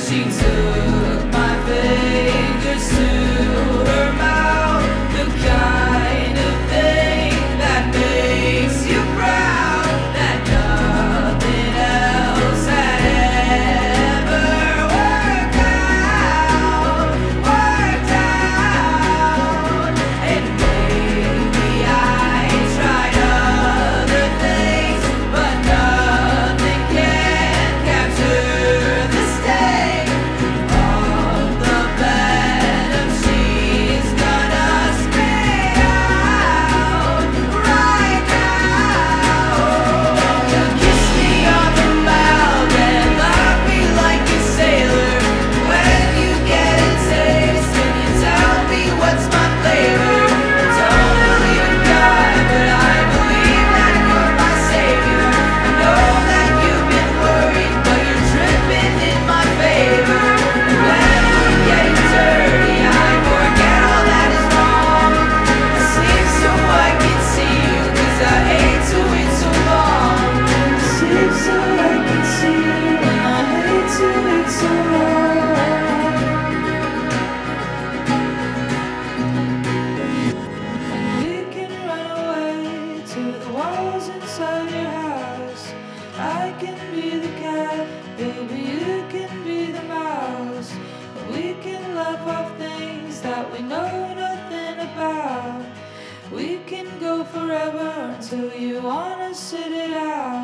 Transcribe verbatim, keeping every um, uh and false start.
She took my fingers to her mouth, the kind of thing that makes you proud, that nothing else had ever worked out, worked out. And maybe I tried other things, but nothing can capture the sting of the venom she's gonna spit out right now. You kiss me on the mouth and lock me like a sailor. When you get a taste and you tell me what's my flavor. Don't believe in God, but I believe that you're my savior. I know that you've been worried, but you're tripping in my favor. And when we're getting dirty, I forget all that is wrong. I sleep so I can see you, 'cause I hate to wait so long. I sleep so I can see you, and I hate to wait so long. We can run away to the walls inside your house. I can be the cat, baby, you can be the mouse. We can laugh off things that we know nothing about. We can go forever until you wanna sit it out.